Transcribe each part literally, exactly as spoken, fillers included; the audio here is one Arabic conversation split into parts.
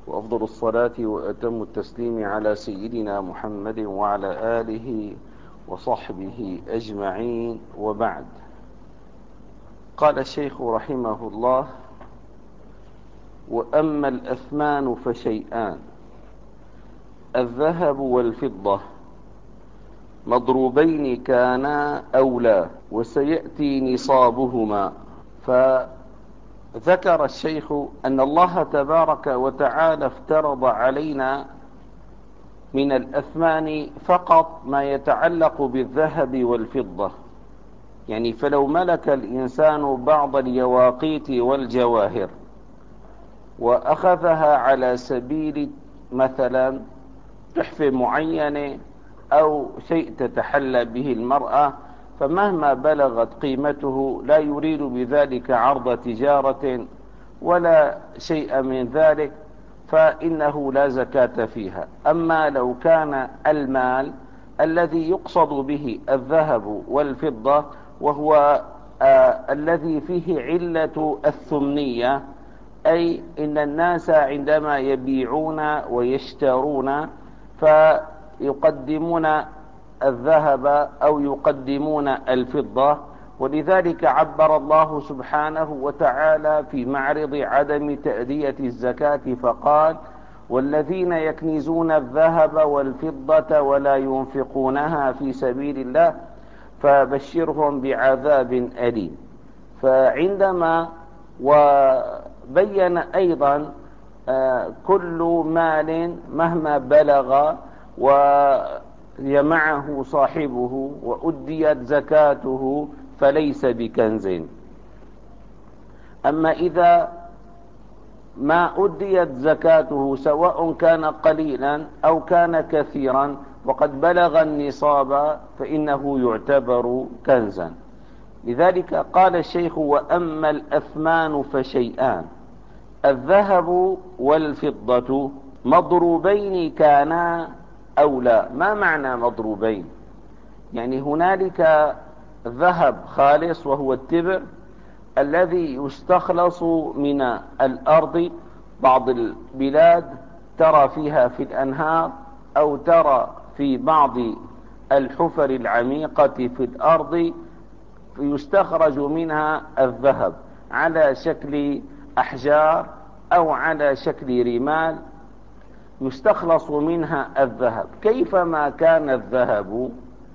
وأفضل الصلاة وأتم التسليم على سيدنا محمد وعلى آله وصحبه أجمعين، وبعد. قال الشيخ رحمه الله: وأما الأثمان فشيئان، الذهب والفضة، مضروبين كانا أو لا، وسيأتي نصابهما. فذكر الشيخ أن الله تبارك وتعالى افترض علينا من الأثمان فقط ما يتعلق بالذهب والفضة، يعني فلو ملك الإنسان بعض اليواقيت والجواهر وأخذها على سبيل مثلا تحفة معينة أو شيء تتحلى به المرأة، فمهما بلغت قيمته لا يريد بذلك عرض تجارة ولا شيء من ذلك، فإنه لا زكاة فيها. أما لو كان المال الذي يقصد به الذهب والفضة، وهو آه الذي فيه علة الثمنية، أي إن الناس عندما يبيعون ويشترون فيقدمون الذهب أو يقدمون الفضة، ولذلك عبر الله سبحانه وتعالى في معرض عدم تأدية الزكاة فقال: والذين يكنزون الذهب والفضة ولا ينفقونها في سبيل الله فبشرهم بعذاب أليم. فعندما وبين أيضا آه كل مال مهما بلغ ويمعه صاحبه وأديت زكاته فليس بكنز. أما إذا ما أديت زكاته سواء كان قليلا أو كان كثيرا وقد بلغ النصاب فإنه يعتبر كنزا. لذلك قال الشيخ: وأما الأثمان فشيئان، الذهب والفضة، مضروبين كانا أو لا. ما معنى مضروبين؟ يعني هنالك ذهب خالص وهو التبر الذي يستخلص من الأرض. بعض البلاد ترى فيها في الأنهار أو ترى في بعض الحفر العميقة في الأرض يستخرج منها الذهب على شكل أحجار أو على شكل رمال، يستخلص منها الذهب. كيفما كان الذهب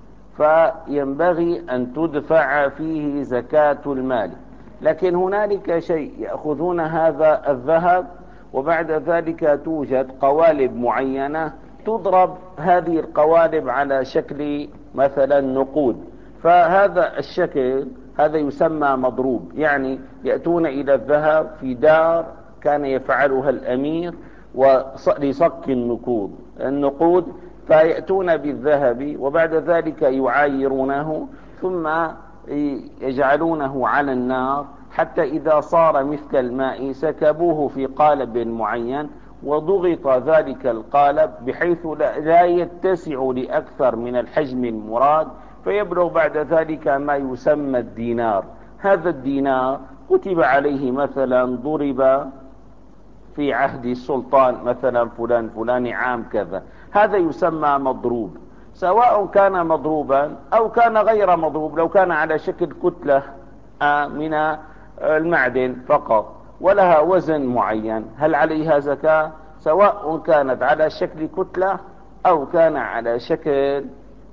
فينبغي أن تدفع فيه زكاة المال، لكن هنالك شيء يأخذون هذا الذهب وبعد ذلك توجد قوالب معينة تضرب هذه القوالب على شكل مثلا نقود، فهذا الشكل هذا يسمى مضروب. يعني يأتون إلى الذهب في دار كان يفعلها الأمير ولصك النقود النقود فيأتون بالذهب وبعد ذلك يعايرونه ثم يجعلونه على النار حتى إذا صار مثل الماء سكبوه في قالب معين وضغط ذلك القالب بحيث لا يتسع لأكثر من الحجم المراد، فيبلغ بعد ذلك ما يسمى الدينار. هذا الدينار كتب عليه مثلا ضرب في عهد السلطان مثلا فلان فلان عام كذا، هذا يسمى مضروب، سواء كان مضروبا أو كان غير مضروب. لو كان على شكل كتلة من المعدن فقط ولها وزن معين، هل عليها زكاة؟ سواء كانت على شكل كتلة أو كان على شكل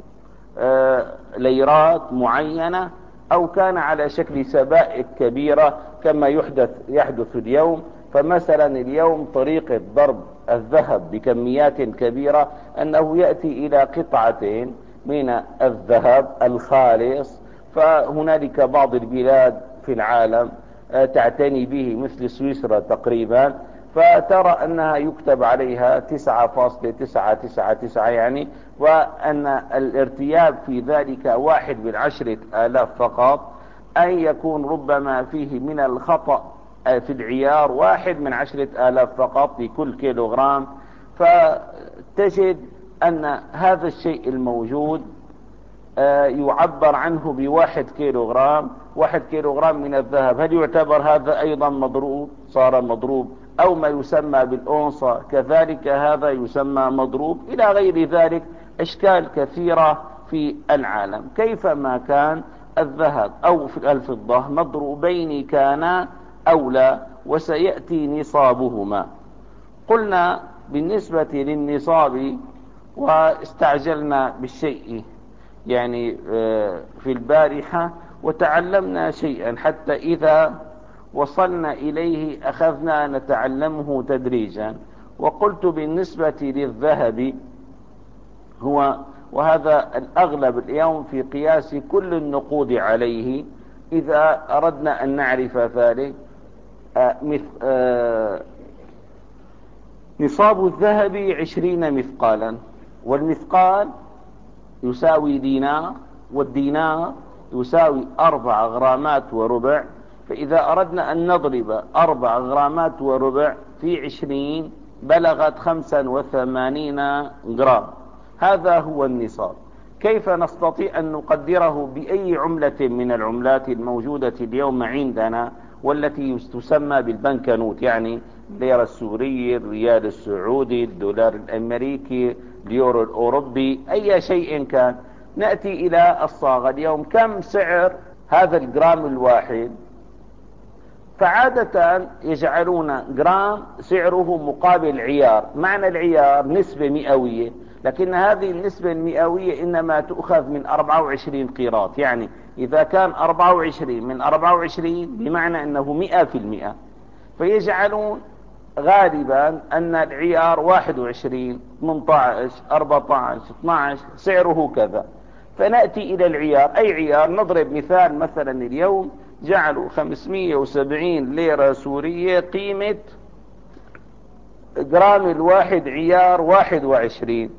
ليرات معينة أو كان على شكل سبائك كبيرة كما يحدث يحدث اليوم. فمثلا اليوم طريقة ضرب الذهب بكميات كبيرة أنه يأتي إلى قطعة من الذهب الخالص، فهنالك بعض البلاد في العالم تعتني به مثل سويسرا تقريبا، فترى أنها يكتب عليها تسعة فاصلة تسعة تسعة تسعة يعني، وأن الارتياب في ذلك واحد من عشرة آلاف فقط، أن يكون ربما فيه من الخطأ في العيار واحد من عشرة آلاف فقط لكل كيلوغرام. فتجد أن هذا الشيء الموجود يعبر عنه بواحد كيلوغرام. واحد كيلوغرام من الذهب هل يعتبر هذا أيضا مضروب؟ صار مضروب أو ما يسمى بالأونصة كذلك هذا يسمى مضروب، إلى غير ذلك أشكال كثيرة في العالم. كيفما كان الذهب أو في الفضة مضروبين كانا أو لا، وسيأتي نصابهما. قلنا بالنسبة للنصاب، واستعجلنا بالشيء يعني في البارحة وتعلمنا شيئا حتى إذا وصلنا إليه أخذنا نتعلمه تدريجا. وقلت بالنسبة للذهب هو، وهذا الأغلب اليوم في قياس كل النقود عليه، إذا أردنا أن نعرف ذلك، نصاب الذهب عشرين مثقالا، والمثقال يساوي دينار، والدينار يساوي أربع غرامات وربع. فإذا أردنا أن نضرب أربع غرامات وربع في عشرين بلغت خمسا وثمانين غرام، هذا هو النصاب. كيف نستطيع أن نقدره بأي عملة من العملات الموجودة اليوم عندنا والتي تسمى بالبنكنوت، يعني الليرة السوري، الريال السعودي، الدولار الأمريكي، اليورو الأوروبي، أي شيء كان. نأتي إلى الصاغة اليوم، كم سعر هذا الجرام الواحد؟ فعادة يجعلون جرام سعره مقابل عيار. معنى العيار نسبة مئوية، لكن هذه النسبة المئوية إنما تؤخذ من أربعة وعشرين قيراط، يعني إذا كان أربعة وعشرين من أربعة وعشرين بمعنى أنه مئة في المئة. فيجعلون غالبا أن العيار واحد وعشرين، ثمانية عشر، أربعة عشر، اثني عشر سعره كذا. فنأتي إلى العيار، أي عيار؟ نضرب مثال، مثلا اليوم جعلوا خمسمائة وسبعين ليرة سورية قيمة جرام الواحد، عيار واحد وعشرين.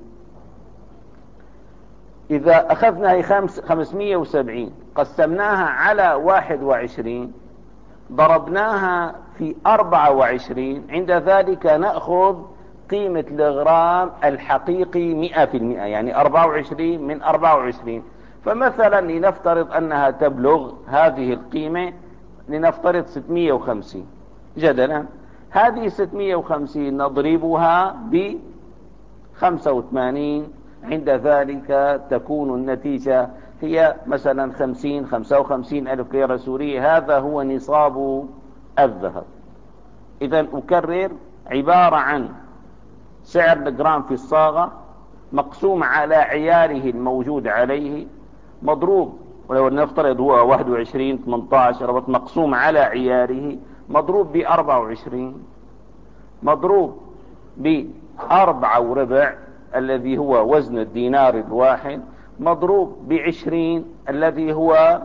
إذا أخذنا خمسمائة وسبعين قسمناها على واحد وعشرين ضربناها في أربعة وعشرين، عند ذلك نأخذ قيمة الغرام الحقيقي مئة في المئة، يعني أربعة وعشرين من أربعة وعشرين. فمثلا لنفترض أنها تبلغ هذه القيمة، لنفترض ستمائة وخمسين جدلا. هذه ستمائة وخمسين نضربها ب خمسة وثمانين، عند ذلك تكون النتيجة هي مثلا خمسين خمسة وخمسين ألف ليرة سورية. هذا هو نصاب الذهب. إذا أكرر، عبارة عن سعر الجرام في الصاغة مقسوم على عياره الموجود عليه، مضروب، ولو نفترض هو واحد وعشرين، ثمانية عشر، مقسوم على عياره، مضروب ب أربعة وعشرين، مضروب بأربعة وربع الذي هو وزن الدينار الواحد، مضروب بعشرين الذي هو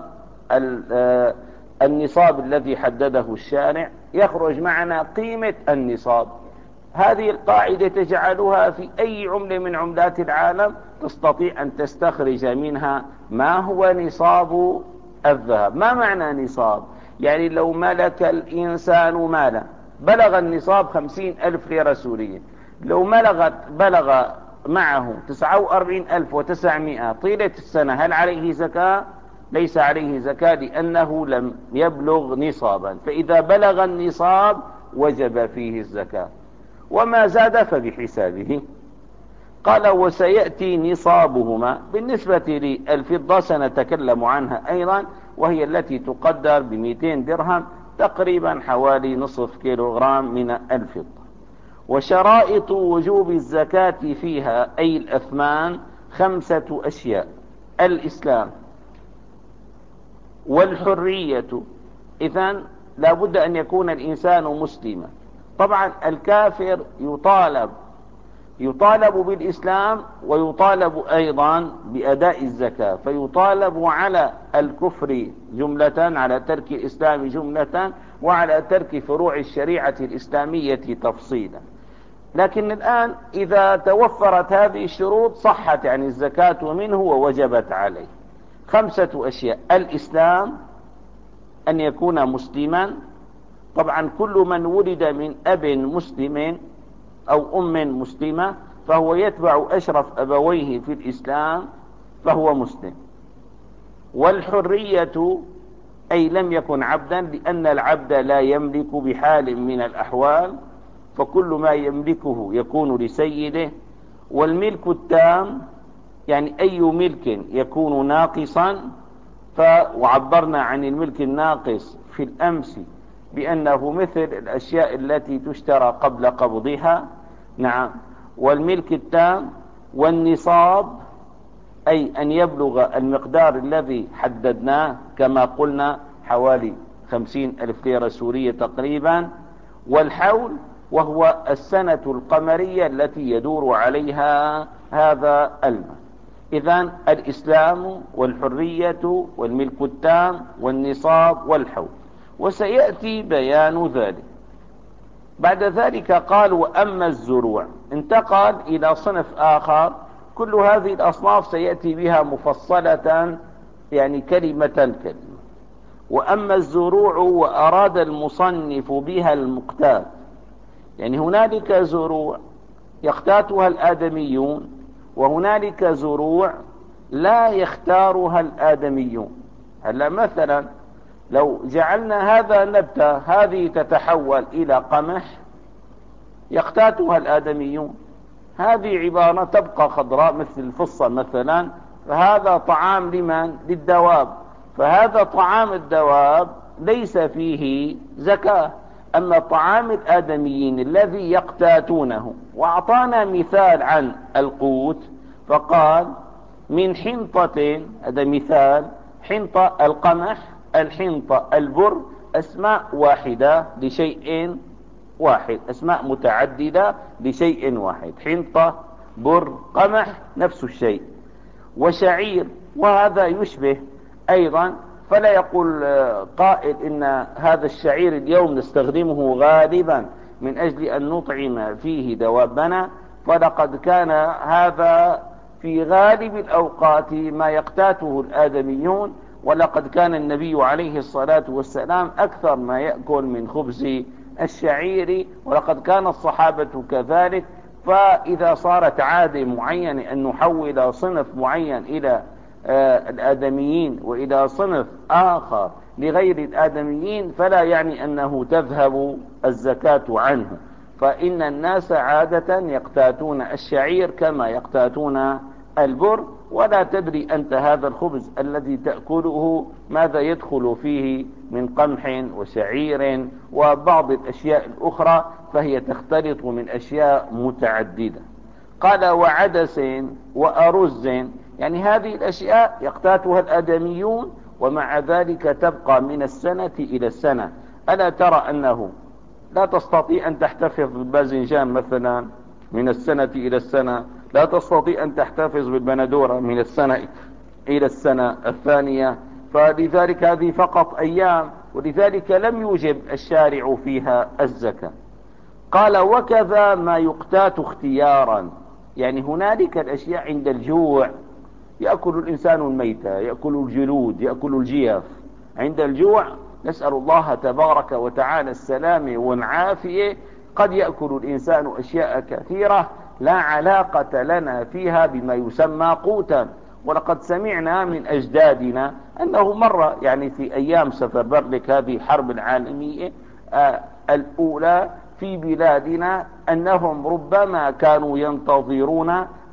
النصاب الذي حدده الشارع، يخرج معنا قيمة النصاب. هذه القاعدة تجعلها في أي عملة من عملات العالم، تستطيع أن تستخرج منها ما هو نصاب الذهب. ما معنى نصاب؟ يعني لو ملك الإنسان مالا بلغ النصاب خمسين ألف ليرة سورية، لو بلغت بلغ معه تسعة وأربعين ألف وتسعمائة طيلة السنة، هل عليه زكاة؟ ليس عليه زكاة، لأنه لم يبلغ نصابا. فإذا بلغ النصاب وجب فيه الزكاة، وما زاد فبحسابه. قال وسيأتي نصابهما. بالنسبة للفضة سنتكلم عنها أيضا، وهي التي تقدر بمئتين درهم، تقريبا حوالي نصف كيلوغرام من الفضة. وشرائط وجوب الزكاة فيها أي الأثمان خمسة أشياء: الإسلام والحرية، إذن لا بد أن يكون الإنسان مسلما. طبعا الكافر يطالب يطالب بالإسلام ويطالب أيضا بأداء الزكاة، فيطالب على الكفر جملة، على ترك الإسلام جملة، وعلى ترك فروع الشريعة الإسلامية تفصيلا. لكن الآن إذا توفرت هذه الشروط صحت يعني الزكاة منه ووجبت عليه. خمسة أشياء: الإسلام، أن يكون مسلما. طبعا كل من ولد من أب مسلم أو أم مسلمة فهو يتبع أشرف أبويه في الإسلام فهو مسلم. والحرية أي لم يكن عبدا، لأن العبد لا يملك بحال من الأحوال فكل ما يملكه يكون لسيده. والملك التام يعني أي ملك يكون ناقصا، وعبرنا عن الملك الناقص في الأمس بأنه مثل الأشياء التي تشترى قبل قبضها. نعم. والملك التام والنصاب أي أن يبلغ المقدار الذي حددناه كما قلنا حوالي خمسين ألف ليرة سورية تقريبا. والحول وهو السنة القمرية التي يدور عليها هذا المال. إذن الإسلام والحرية والملك التام والنصاب والحول، وسيأتي بيان ذلك. بعد ذلك قال وأما الزروع، انتقل إلى صنف آخر. كل هذه الأصناف سيأتي بها مفصلة يعني كلمة كلمة. وأما الزروع وأراد المصنف بها المقتات، يعني هنالك زروع يقتاتها الآدميون، وهنالك زروع لا يختارها الآدميون. هلا مثلا لو جعلنا هذا النبتة هذه تتحول إلى قمح يقتاتها الآدميون، هذه عبارة تبقى خضراء مثل الفصة مثلا، فهذا طعام لمن؟ للدواب، فهذا طعام الدواب ليس فيه زكاة. أما طعام الآدميين الذي يقتاتونه، وأعطانا مثال عن القوت فقال من حنطة، هذا مثال، حنطة القمح، الحنطة البر، أسماء واحدة لشيء واحد، أسماء متعددة لشيء واحد، حنطة بر قمح نفس الشيء. وشعير، وهذا يشبه أيضا، فلا يقول قائل إن هذا الشعير اليوم نستخدمه غالبا من أجل أن نطعم فيه دوابنا، فلقد كان هذا في غالب الأوقات ما يقتاته الآدميون. ولقد كان النبي عليه الصلاة والسلام أكثر ما يأكل من خبز الشعير، ولقد كان الصحابة كذلك. فإذا صارت عادة معينة أن نحول صنف معين إلى آه الآدميين وإلى صنف آخر لغير الآدميين، فلا يعني أنه تذهب الزكاة عنه، فإن الناس عادة يقتاتون الشعير كما يقتاتون البر. ولا تدري أنت هذا الخبز الذي تأكله ماذا يدخل فيه من قمح وشعير وبعض الأشياء الأخرى، فهي تختلط من أشياء متعددة. قال وعدس وأرز، يعني هذه الأشياء يقتاتها الآدميون، ومع ذلك تبقى من السنة إلى السنة. ألا ترى أنه لا تستطيع أن تحتفظ بالباذنجان مثلا من السنة إلى السنة، لا تستطيع أن تحتفظ بالبندورة من السنة إلى السنة الثانية، فلذلك هذه فقط أيام، ولذلك لم يوجب الشارع فيها الزكاة. قال وكذا ما يقتات اختيارا، يعني هنالك الأشياء عند الجوع يأكل الإنسان الميتة، يأكل الجلود، يأكل الجيف. عند الجوع نسأل الله تبارك وتعالى السلامة والعافية، قد يأكل الإنسان أشياء كثيرة لا علاقة لنا فيها بما يسمى قوتا. ولقد سمعنا من أجدادنا أنه مرة يعني في أيام سفربرلك هذه الحرب العالمية آه الأولى في بلادنا، أنهم ربما كانوا ينتظرون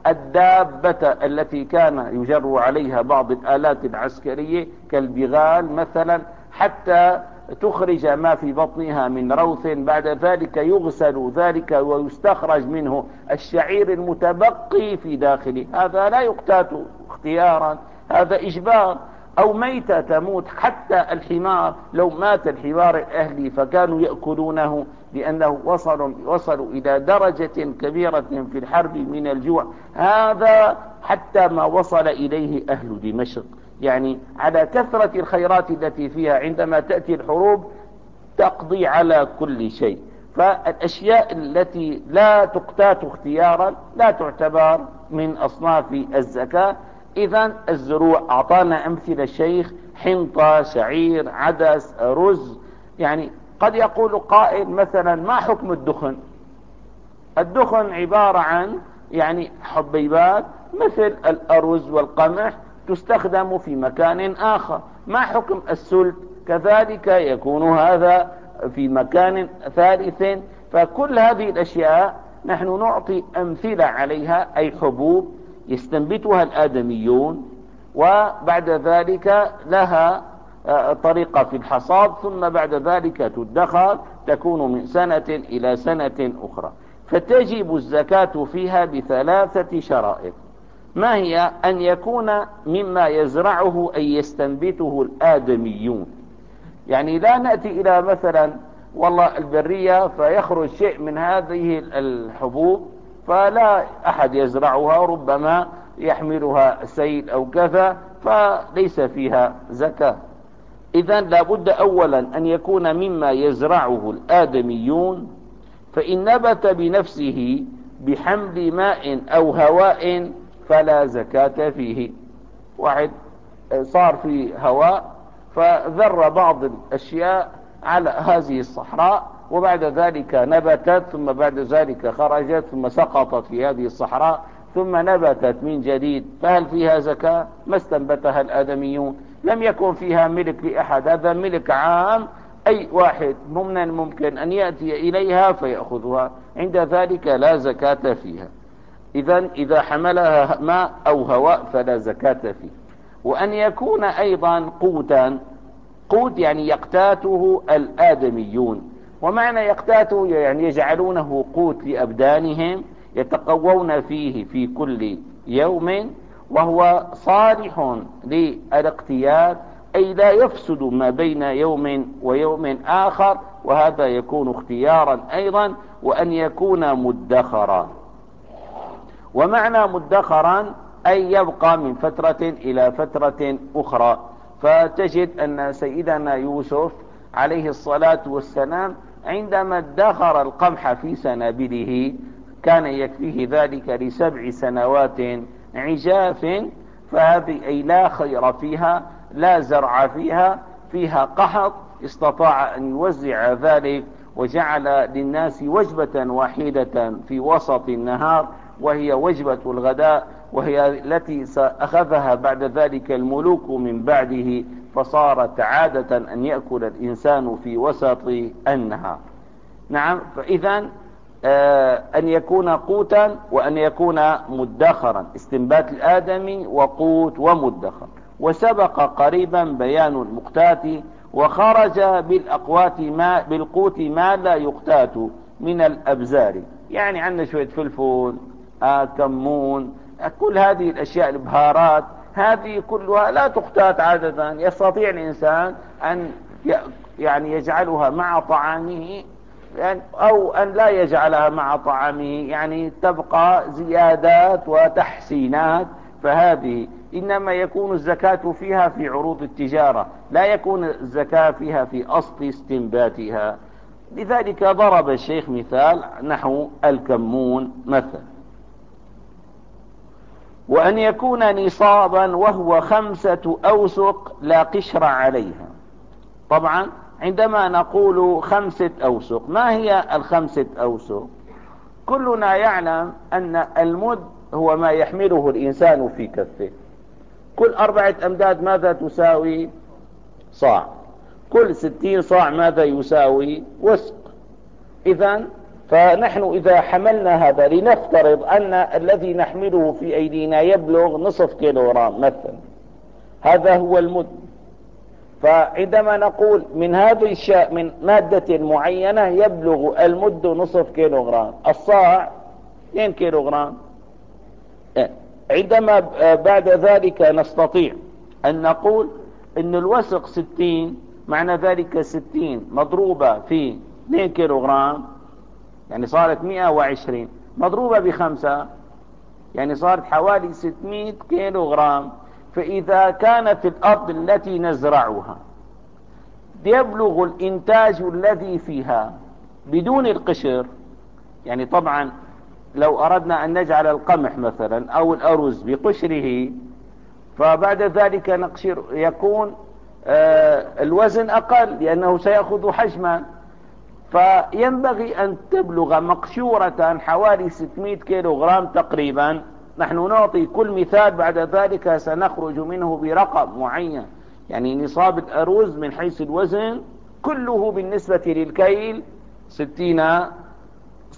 الدابة التي كان يجر عليها بعض الآلات العسكرية كالبغال مثلا، حتى تخرج ما في بطنها من روث، بعد ذلك يغسل ذلك ويستخرج منه الشعير المتبقي في داخله. هذا لا يقتات اختيارا، هذا إجبار. أو ميتة تموت، حتى الحمار لو مات الحمار الأهلي فكانوا يأكلونه، لأنه وصلوا, وصلوا إلى درجة كبيرة في الحرب من الجوع. هذا حتى ما وصل إليه أهل دمشق، يعني على كثرة الخيرات التي فيها عندما تأتي الحروب تقضي على كل شيء. فالأشياء التي لا تقتات اختيارا لا تعتبر من أصناف الزكاة. إذن الزروع أعطانا أمثلة الشيخ، حنطة، شعير، عدس، رز. يعني قد يقول قائل مثلا ما حكم الدخن؟ الدخن عبارة عن يعني حبيبات مثل الأرز والقمح تستخدم في مكان آخر. ما حكم السلت؟ كذلك يكون هذا في مكان ثالث فكل هذه الأشياء نحن نعطي أمثلة عليها، أي حبوب يستنبتها الآدميون، وبعد ذلك لها طريقة في الحصاد، ثم بعد ذلك تدخر، تكون من سنة إلى سنة أخرى. فتجب الزكاة فيها بثلاثة شرائط. ما هي؟ أن يكون مما يزرعه أي يستنبته الآدميون. يعني لا نأتي إلى مثلا والله البرية فيخرج شيء من هذه الحبوب فلا أحد يزرعها، ربما يحملها سيل أو كذا، فليس فيها زكاة. إذن لابد أولا أن يكون مما يزرعه الآدميون، فإن نبت بنفسه بحمل ماء أو هواء فلا زكاة فيه. واحد صار في هواء فذر بعض الأشياء على هذه الصحراء، وبعد ذلك نبتت، ثم بعد ذلك خرجت، ثم سقطت في هذه الصحراء، ثم نبتت من جديد، فهل فيها زكاة؟ ما استنبتها الآدميون، لم يكن فيها ملك لأحد، هذا ملك عام، أي واحد من الممكن أن يأتي إليها فيأخذها، عند ذلك لا زكاة فيها. إذن إذا حملها ماء أو هواء فلا زكاة فيه. وأن يكون أيضا قوتا، قوت يعني يقتاته الآدميون، ومعنى يقتاته يعني يجعلونه قوت لأبدانهم، يتقوون فيه في كل يوم، وهو صالح للاقتيات، أي لا يفسد ما بين يوم ويوم آخر، وهذا يكون اختيارا أيضا. وأن يكون مدخرا، ومعنى مدخرا أي يبقى من فترة إلى فترة أخرى. فتجد أن سيدنا يوسف عليه الصلاة والسلام عندما ادخر القمح في سنابله كان يكفيه ذلك لسبع سنوات عجاف، فهذه أي لا خير فيها، لا زرع فيها، فيها قحط، استطاع أن يوزع ذلك وجعل للناس وجبة واحدة في وسط النهار، وهي وجبة الغداء، وهي التي أخذها بعد ذلك الملوك من بعده، فصارت عادة أن يأكل الإنسان في وسط النهار. نعم، فإذا آه أن يكون قوتا وأن يكون مدخرا، استنبات الآدمي وقوت ومدخر. وسبق قريبا بيان المقتات، وخرج بالأقوات ما بالقوت ما لا يقتات من الأبزار، يعني عندنا شوية فلفل، آه كمون، كل هذه الأشياء، البهارات، هذه كلها لا تقتات عادة، يستطيع الإنسان أن يعني يجعلها مع طعامه، يعني أو أن لا يجعلها مع طعامه، يعني تبقى زيادات وتحسينات. فهذه إنما يكون الزكاة فيها في عروض التجارة، لا يكون الزكاة فيها في أصل استنباتها. لذلك ضرب الشيخ مثال نحو الكمون مثلا. وأن يكون نصابا وهو خمسة أوسق لا قشر عليها. طبعا عندما نقول خمسة أوسق، ما هي الخمسة أوسق؟ كلنا يعلم أن المد هو ما يحمله الإنسان في كفه. كل أربعة أمداد ماذا تساوي؟ صاع. كل ستين صاع ماذا يساوي؟ وسق. إذن فنحن إذا حملنا هذا، لنفترض أن الذي نحمله في أيدينا يبلغ نصف كيلوغرام مثلا، هذا هو المد. فعندما نقول من هذه الشيء من مادة معينة يبلغ المد نصف كيلوغرام، الصاع اثنين كيلوغرام. عندما بعد ذلك نستطيع أن نقول أن الوسق ستين، معنى ذلك ستين مضروبة في اثنين كيلوغرام يعني صارت مئة وعشرين، مضروبة بخمسة يعني صارت حوالي ستمائة كيلوغرام. فإذا كانت الأرض التي نزرعها يبلغ الإنتاج الذي فيها بدون القشر، يعني طبعا لو أردنا أن نجعل القمح مثلا أو الأرز بقشره فبعد ذلك نقشر يكون آه الوزن أقل لأنه سيأخذ حجما، فينبغي أن تبلغ مقشورة حوالي ستمائة كيلوغرام تقريبا. نحن نعطي كل مثال بعد ذلك سنخرج منه برقم معين، يعني نصاب الأرز من حيث الوزن كله بالنسبة للكيل ستين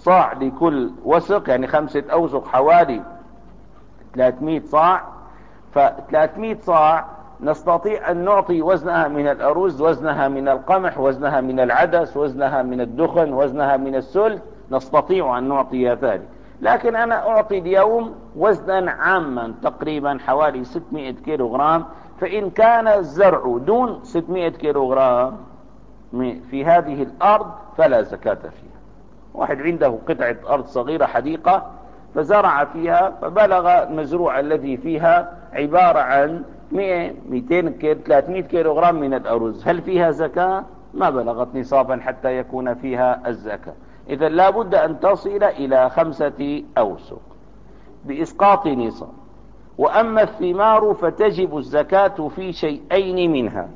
صاع لكل وسق، يعني خمسة أوسق حوالي ثلاثمائة صاع. فثلاثمائة صاع نستطيع أن نعطي وزنها من الأرز، وزنها من القمح، وزنها من العدس، وزنها من الدخن، وزنها من السلت، نستطيع أن نعطي ذلك. لكن أنا أعطي اليوم وزنا عاما تقريبا حوالي ستمائة كيلوغرام. فإن كان الزرع دون ستمائة كيلوغرام في هذه الأرض فلا زكاة فيها. واحد عنده قطعة أرض صغيرة حديقة فزرع فيها، فبلغ المزروع الذي فيها عبارة عن مئة مئتين كيلو ثلاثمائة كيلوغرام من الأرز، هل فيها زكاة؟ ما بلغت نصابا حتى يكون فيها الزكاة. إذا لا بد أن تصل إلى خمسة أوسق بإسقاط نصاب. وأما الثمار فتجب الزكاة في شيئين منها.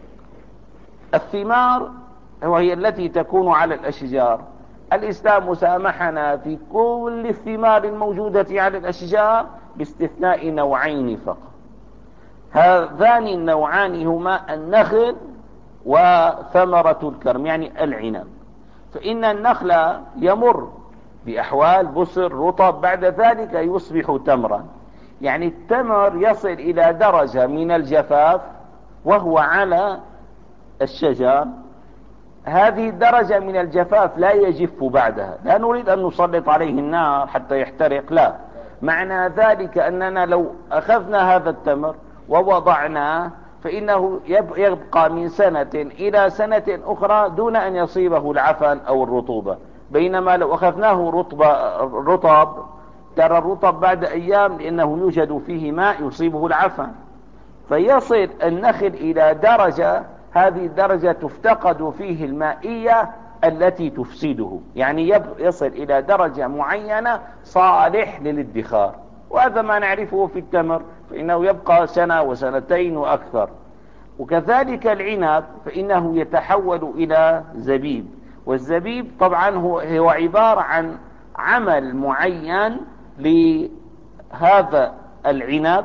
الثمار وهي التي تكون على الأشجار، الإسلام سامحنا في كل الثمار الموجودة على الأشجار باستثناء نوعين فقط. هذان النوعان هما النخل وثمرة الكرم، يعني العنب. فإن النخل يمر بأحوال بصر رطب، بعد ذلك يصبح تمرا، يعني التمر يصل إلى درجة من الجفاف وهو على الشجر. هذه الدرجة من الجفاف لا يجف بعدها. لا نريد أن نسلط عليه النار حتى يحترق، لا، معنى ذلك أننا لو أخذنا هذا التمر ووضعناه فإنه يبقى من سنة إلى سنة أخرى دون أن يصيبه العفن أو الرطوبة. بينما لو أخذناه رطب رطب ترى الرطب بعد أيام لأنه يوجد فيه ماء يصيبه العفن، فيصل النخل إلى درجة، هذه الدرجة تفتقد فيه المائية التي تفسده، يعني يصل إلى درجة معينة صالح للادخار. وهذا ما نعرفه في التمر، فإنه يبقى سنة وسنتين وأكثر. وكذلك العنب فإنه يتحول إلى زبيب، والزبيب طبعا هو, هو عبارة عن عمل معين لهذا العنب.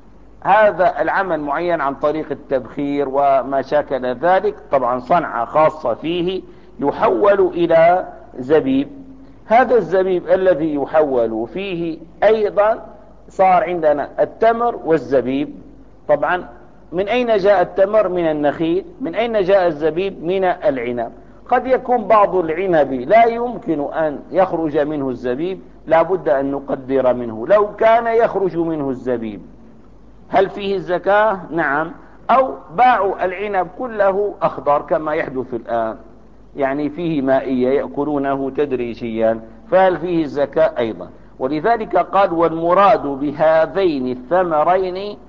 هذا العمل معين عن طريق التبخير وما شاكل ذلك، طبعا صنعة خاصة فيه، يحول إلى زبيب. هذا الزبيب الذي يحول فيه أيضا صار عندنا التمر والزبيب. طبعا من أين جاء التمر؟ من النخيل. من أين جاء الزبيب؟ من العنب. قد يكون بعض العنب لا يمكن أن يخرج منه الزبيب، لا بد أن نقدر منه. لو كان يخرج منه الزبيب هل فيه الزكاة؟ نعم. أو باعوا العنب كله أخضر كما يحدث الآن، يعني فيه مائية يأكلونه تدريجيا، فهل فيه الزكاة أيضا؟ ولذلك قال والمراد بهذين الثمرين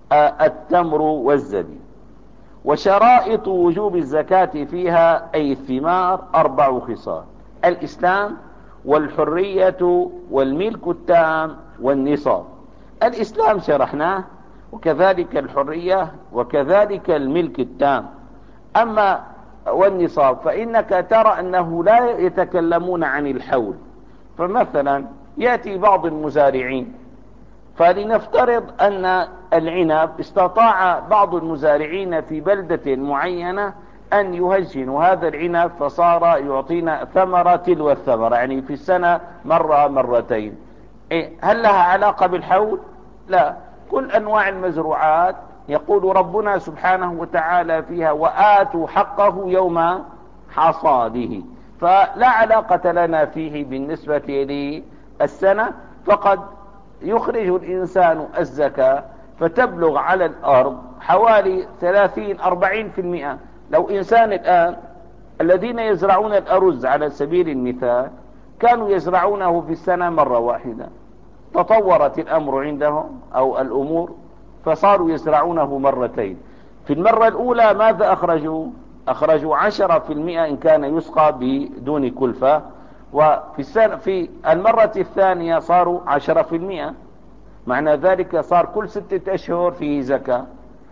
التمر والزبيب. وشرائط وجوب الزكاة فيها أي الثمار أربع خصال: الإسلام والحرية والملك التام والنصاب. الإسلام شرحناه، وكذلك الحرية، وكذلك الملك التام. أما والنصاب فإنك ترى أنه لا يتكلمون عن الحول. فمثلا يأتي بعض المزارعين، فلنفترض أن العنب استطاع بعض المزارعين في بلدة معينة أن يهجنوا هذا العنب فصار يعطينا ثمرة تلو الثمرة، يعني في السنة مرة مرتين. إيه هل لها علاقة بالحول؟ لا. كل أنواع المزروعات يقول ربنا سبحانه وتعالى فيها وآتوا حقه يوم حصاده، فلا علاقة لنا فيه بالنسبة للسنة. فقد يخرج الإنسان الزكاة فتبلغ على الأرض حوالي ثلاثين أربعين في المئة. لو إنسان الآن الذين يزرعون الأرز على سبيل المثال كانوا يزرعونه في السنة مرة واحدة، تطورت الأمر عندهم أو الأمور فصاروا يزرعونه مرتين. في المرة الأولى ماذا أخرجوا؟ أخرجوا عشرة في المئة إن كان يسقى بدون كلفة، وفي السنة في المرة الثانية صاروا عشرة في المئة. معنى ذلك صار كل ستة أشهر فيه زكاة.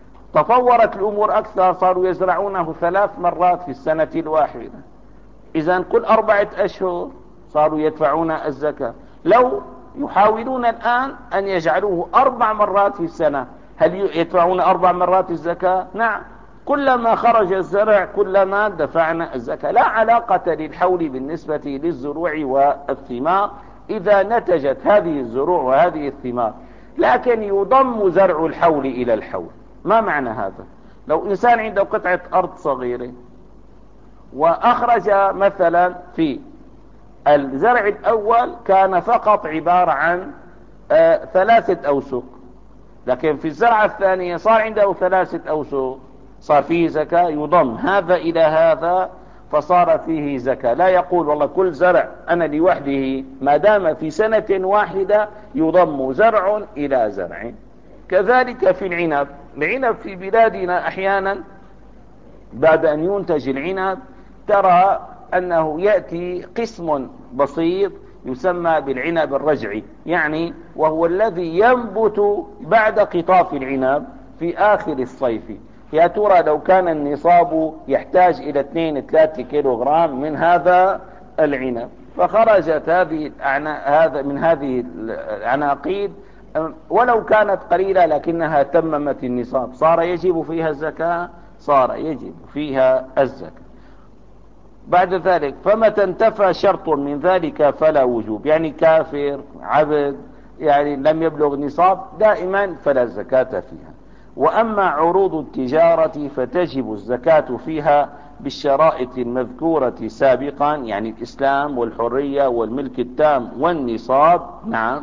تطورت الأمور أكثر، صاروا يزرعونه ثلاث مرات في السنة الواحدة، إذن كل أربعة أشهر صاروا يدفعون الزكاة. لو يحاولون الآن أن يجعلوه أربع مرات في السنة، هل يدفعون أربع مرات الزكاة؟ نعم. كلما خرج الزرع كلما دفعنا الزكاة. لا علاقة للحول بالنسبة للزروع والثمار إذا نتجت هذه الزروع وهذه الثمار، لكن يضم زرع الحول إلى الحول. ما معنى هذا؟ لو إنسان عنده قطعة أرض صغيرة وأخرج مثلا في الزرع الأول كان فقط عبارة عن آه ثلاثة أوسق، لكن في الزرعة الثانية صار عنده ثلاثة أوسق، صار فيه زكاة، يضم هذا إلى هذا فصار فيه زكاة. لا يقول والله كل زرع أنا لوحده، ما دام في سنة واحدة يضم زرع إلى زرع. كذلك في العنب. العنب في بلادنا أحيانا بعد أن ينتج العنب ترى أنه يأتي قسم بسيط يسمى بالعنب الرجعي، يعني وهو الذي ينبت بعد قطاف العنب في آخر الصيف. يا ترى لو كان النصاب يحتاج إلى اثنين ثلاثة كيلوغرام من هذا العنب، فخرجت هذه هذا من هذه العناقيد ولو كانت قليلة لكنها تممت النصاب، صار يجب فيها الزكاة، صار يجب فيها الزكاة. بعد ذلك فمتى انتفى شرط من ذلك فلا وجوب، يعني كافر عبد يعني لم يبلغ نصاب دائما فلا زكاة فيها. وأما عروض التجارة فتجب الزكاة فيها بالشرائط المذكورة سابقا، يعني الإسلام والحرية والملك التام والنصاب، نعم،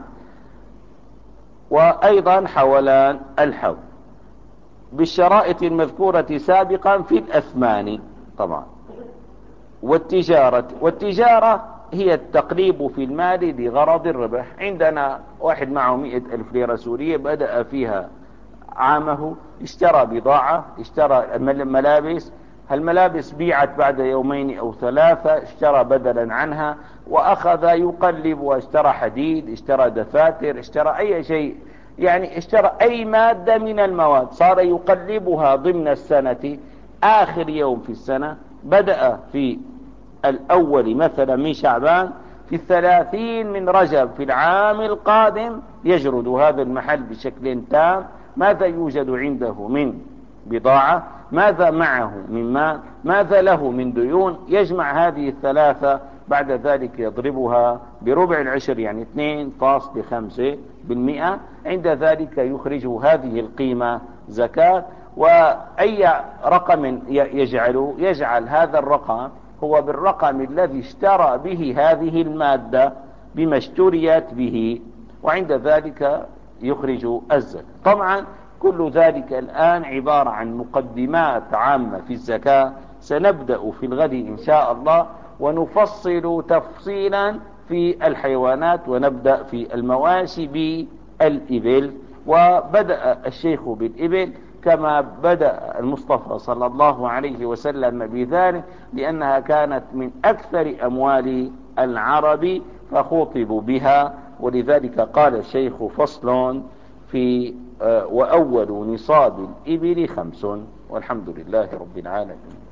وأيضا حولان الحول بالشرائط المذكورة سابقا في الأثمان طبعا. والتجارة والتجارة هي التقليب في المال لغرض الربح. عندنا واحد معه مئة ألف ليرة سورية بدأ فيها عامه، اشترى بضاعة، اشترى ملابس، هالملابس بيعت بعد يومين أو ثلاثة، اشترى بدلا عنها وأخذ يقلب واشترى حديد، اشترى دفاتر، اشترى أي شيء، يعني اشترى أي مادة من المواد، صار يقلبها ضمن السنة. آخر يوم في السنة بدأ في الأول مثلا من شعبان، في الثلاثين من رجب في العام القادم يجرد هذا المحل بشكل تام، ماذا يوجد عنده من بضاعة، ماذا معه من مال، ماذا له من ديون، يجمع هذه الثلاثة، بعد ذلك يضربها بربع العشر يعني اثنين فاصلة خمسة بالمئة، عند ذلك يخرج هذه القيمة زكاة. وأي رقم يجعله يجعل هذا الرقم هو بالرقم الذي اشترى به هذه المادة بما اشتريت به، وعند ذلك يخرج الزكاة. طبعا كل ذلك الآن عبارة عن مقدمات عامة في الزكاة، سنبدأ في الغد إن شاء الله ونفصل تفصيلا في الحيوانات، ونبدأ في المواشي بالإبل. وبدأ الشيخ بالإبل كما بدأ المصطفى صلى الله عليه وسلم بذلك، لأنها كانت من أكثر أموال العرب فخوطبوا بها، ولذلك قال الشيخ فصل في وأول نصاب الإبل خمس، والحمد لله رب العالمين.